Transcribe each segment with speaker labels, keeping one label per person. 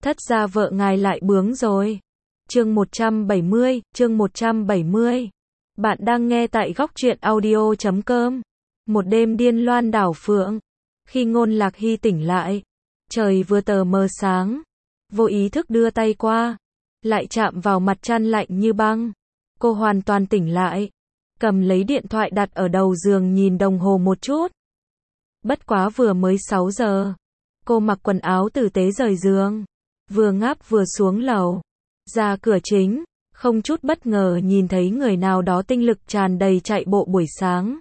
Speaker 1: Thất gia vợ ngài lại bướng rồi. Chương 170. Bạn đang nghe tại góc truyện audio.com. Một đêm điên loan đảo phượng. Khi Ngôn Lạc Hy tỉnh lại, trời vừa tờ mờ sáng, vô ý thức đưa tay qua, lại chạm vào mặt chăn lạnh như băng. Cô hoàn toàn tỉnh lại, cầm lấy điện thoại đặt ở đầu giường nhìn đồng hồ một chút. Bất quá vừa mới 6 giờ. Cô mặc quần áo tử tế rời giường, vừa ngáp vừa xuống lầu, ra cửa chính, không chút bất ngờ nhìn thấy người nào đó tinh lực tràn đầy chạy bộ buổi sáng.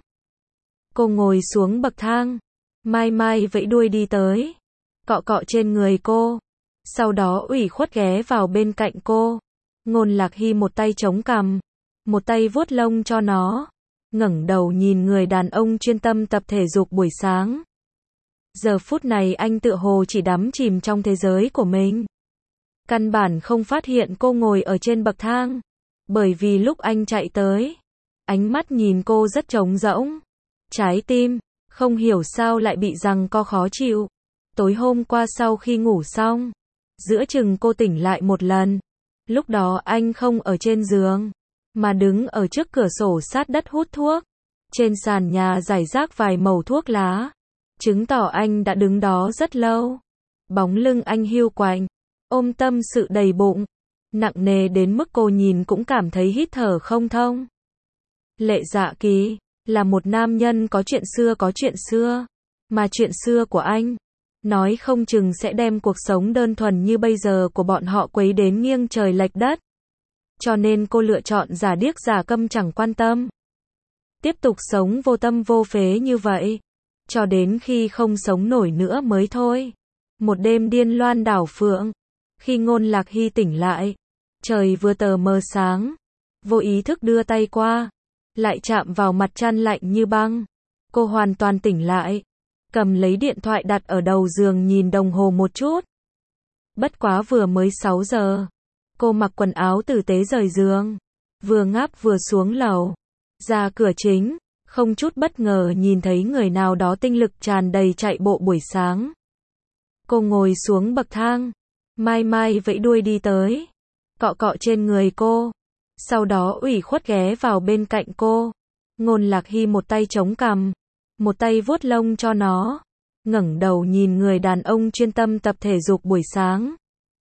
Speaker 1: Cô ngồi xuống bậc thang, Mai Mai vẫy đuôi đi tới, cọ cọ trên người cô, sau đó ủy khuất ghé vào bên cạnh cô. Ngôn Lạc Hy một tay chống cằm, một tay vuốt lông cho nó, ngẩng đầu nhìn người đàn ông chuyên tâm tập thể dục buổi sáng. Giờ phút này anh tựa hồ chỉ đắm chìm trong thế giới của mình. Căn bản không phát hiện cô ngồi ở trên bậc thang, bởi vì lúc anh chạy tới, ánh mắt nhìn cô rất trống rỗng. Trái tim, không hiểu sao lại bị giằng co khó chịu. Tối hôm qua sau khi ngủ xong, giữa chừng cô tỉnh lại một lần. Lúc đó anh không ở trên giường, mà đứng ở trước cửa sổ sát đất hút thuốc. Trên sàn nhà rải rác vài mẩu thuốc lá, chứng tỏ anh đã đứng đó rất lâu. Bóng lưng anh hiu quạnh, ôm tâm sự đầy bụng, nặng nề đến mức cô nhìn cũng cảm thấy hít thở không thông. Lệ Dạ Kỳ là một nam nhân có chuyện xưa, mà chuyện xưa của anh, nói không chừng sẽ đem cuộc sống đơn thuần như bây giờ của bọn họ quấy đến nghiêng trời lệch đất. Cho nên cô lựa chọn giả điếc giả câm chẳng quan tâm. Tiếp tục sống vô tâm vô phế như vậy, cho đến khi không sống nổi nữa mới thôi. Một đêm điên loan đảo phượng. Khi Ngôn Lạc Hy tỉnh lại, trời vừa tờ mờ sáng, vô ý thức đưa tay qua, lại chạm vào mặt chăn lạnh như băng. Cô hoàn toàn tỉnh lại, cầm lấy điện thoại đặt ở đầu giường nhìn đồng hồ một chút. Bất quá vừa mới 6 giờ. Cô mặc quần áo tử tế rời giường, vừa ngáp vừa xuống lầu, ra cửa chính, không chút bất ngờ nhìn thấy người nào đó tinh lực tràn đầy chạy bộ buổi sáng. Cô ngồi xuống bậc thang, Mai Mai vẫy đuôi đi tới, cọ cọ trên người cô, sau đó ủy khuất ghé vào bên cạnh cô. Ngôn Lạc Hy một tay chống cằm, một tay vuốt lông cho nó, ngẩng đầu nhìn người đàn ông chuyên tâm tập thể dục buổi sáng.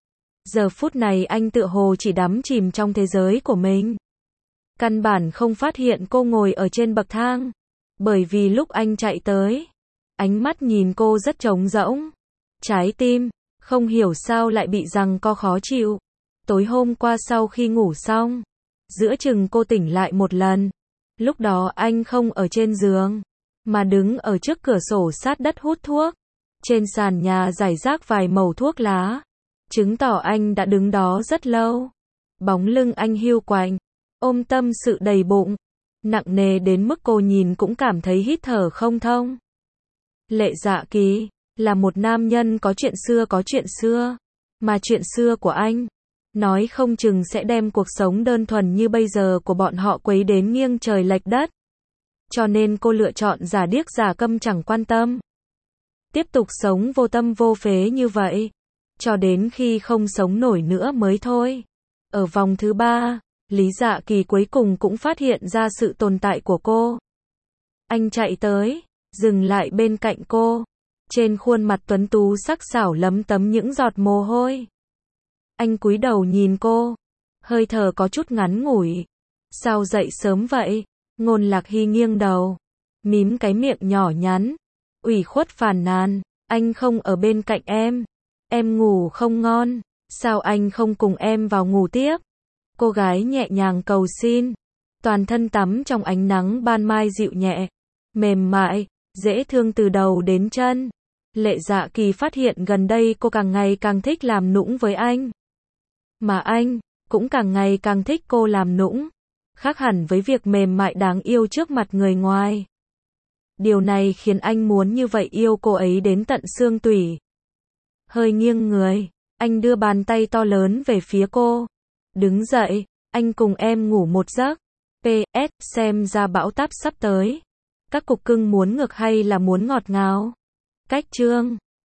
Speaker 1: Giờ phút này anh tựa hồ chỉ đắm chìm trong thế giới của mình. Căn bản không phát hiện cô ngồi ở trên bậc thang, bởi vì lúc anh chạy tới, ánh mắt nhìn cô rất trống rỗng. Trái tim, không hiểu sao lại bị giằng co khó chịu. Tối hôm qua sau khi ngủ xong, giữa chừng cô tỉnh lại một lần. Lúc đó anh không ở trên giường, mà đứng ở trước cửa sổ sát đất hút thuốc. Trên sàn nhà rải rác vài mẩu thuốc lá, chứng tỏ anh đã đứng đó rất lâu. Bóng lưng anh hiu quạnh, ôm tâm sự đầy bụng, nặng nề đến mức cô nhìn cũng cảm thấy hít thở không thông. Lệ Dạ Kỳ là một nam nhân có chuyện xưa, mà chuyện xưa của anh, nói không chừng sẽ đem cuộc sống đơn thuần như bây giờ của bọn họ quấy đến nghiêng trời lệch đất. Cho nên cô lựa chọn giả điếc giả câm chẳng quan tâm. Tiếp tục sống vô tâm vô phế như vậy, cho đến khi không sống nổi nữa mới thôi. Ở vòng thứ 3, Lý Dạ Kỳ cuối cùng cũng phát hiện ra sự tồn tại của cô. Anh chạy tới, dừng lại bên cạnh cô. Trên khuôn mặt tuấn tú sắc sảo lấm tấm những giọt mồ hôi. Anh cúi đầu nhìn cô, hơi thở có chút ngắn ngủi. Sao dậy sớm vậy? Ngôn Lạc Hy nghiêng đầu, mím cái miệng nhỏ nhắn, ủy khuất phàn nàn, anh không ở bên cạnh em ngủ không ngon, sao anh không cùng em vào ngủ tiếp? Cô gái nhẹ nhàng cầu xin, toàn thân tắm trong ánh nắng ban mai dịu nhẹ, mềm mại, dễ thương từ đầu đến chân. Lệ Dạ Kỳ phát hiện gần đây cô càng ngày càng thích làm nũng với anh, mà anh cũng càng ngày càng thích cô làm nũng, khác hẳn với việc mềm mại đáng yêu trước mặt người ngoài. Điều này khiến anh muốn như vậy yêu cô ấy đến tận xương tủy. Hơi nghiêng người, anh đưa bàn tay to lớn về phía cô. Đứng dậy, anh cùng em ngủ một giấc. PS, xem ra bão táp sắp tới. Các cục cưng muốn ngược hay là muốn ngọt ngào? Cách chương